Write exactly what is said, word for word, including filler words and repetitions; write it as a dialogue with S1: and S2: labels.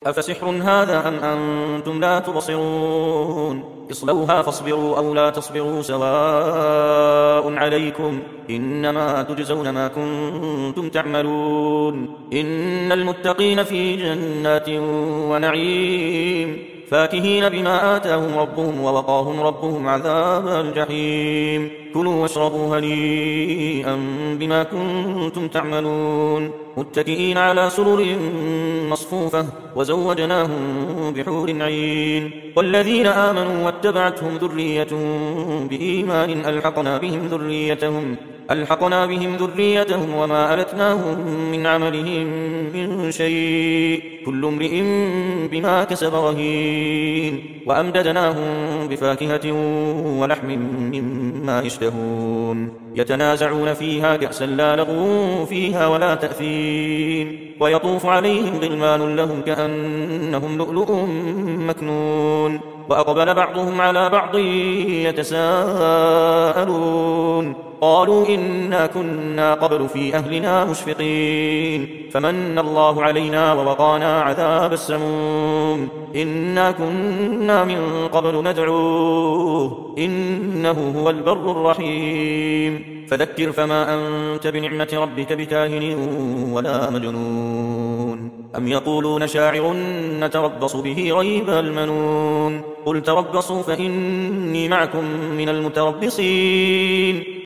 S1: أفسحر هذا أم أنتم لا تبصرون اصلوها فاصبروا أو لا تصبروا سواء عليكم إنما تجزون ما كنتم تعملون إن المتقين في جنات ونعيم فاكهين بما آتاهم ربهم ووقاهم ربهم عذاب الجحيم كلوا واشربوا هنيئا بما كنتم تعملون متكئين على سرر مصفوفة وزوجناهم بحور عين والذين آمنوا واتبعتهم ذريتهم بإيمان ألحقنا بهم ذريتهم ألحقنا بهم ذريتهم وما ألتناهم من عملهم من شيء كل امرئ بما كسب رهين وأمددناهم بفاكهة ولحم مما يشتهون يتنازعون فيها كأسا لا لغو فيها ولا تأثيم ويطوف عليهم غلمان لهم كأنهم لؤلؤ مكنون وأقبل بعضهم على بعض يتساءلون قالوا إنا كنا قبل في أهلنا مشفقين فمن الله علينا ووقانا عذاب السموم إنا كنا من قبل ندعوه إنه هو البر الرحيم فذكر فما أنت بنعمة ربك بكاهن ولا مجنون أم يقولون شاعر نتربص به ريب المنون قل تربصوا فإني معكم من المتربصين